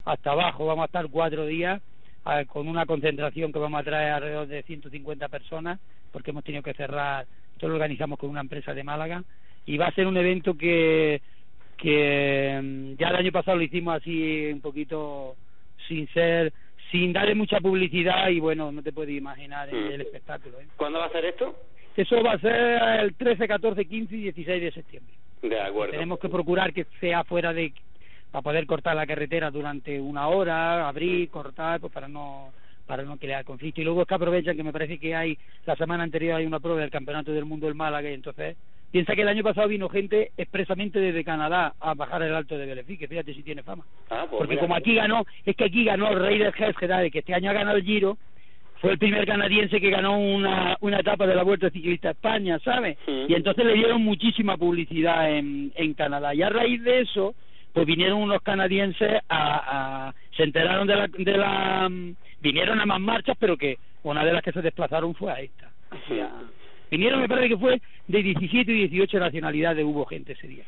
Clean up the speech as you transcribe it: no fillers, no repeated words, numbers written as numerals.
hasta abajo. Vamos a estar 4 días con una concentración que vamos a traer alrededor de 150 personas, porque hemos tenido que cerrar, todo lo organizamos con una empresa de Málaga, y va a ser un evento que ya el año pasado lo hicimos así un poquito sin darle mucha publicidad, y bueno, no te puedes imaginar el espectáculo, ¿eh? ¿Cuándo va a ser esto? Eso va a ser el 13, 14, 15 y 16 de septiembre. De acuerdo. Tenemos que procurar que sea fuera para poder cortar la carretera durante 1 hora, abrir, cortar, pues para no crear conflicto. Y luego es que aprovechan que me parece que la semana anterior hay una prueba del Campeonato del Mundo del Málaga, y entonces piensa que el año pasado vino gente expresamente desde Canadá a bajar el Alto de Belleville, que fíjate si tiene fama. Pues porque mira, como aquí ganó el Rey del Gésqueda, que este año ha ganado el Giro, fue el primer canadiense que ganó una etapa de la Vuelta Ciclista a España, ¿sabes? Y entonces le dieron muchísima publicidad en Canadá, y a raíz de eso pues vinieron unos canadienses se enteraron vinieron a más marchas, pero que una de las que se desplazaron fue a esta. Vinieron, me parece que fue de 17 y 18 nacionalidades, hubo gente ese día.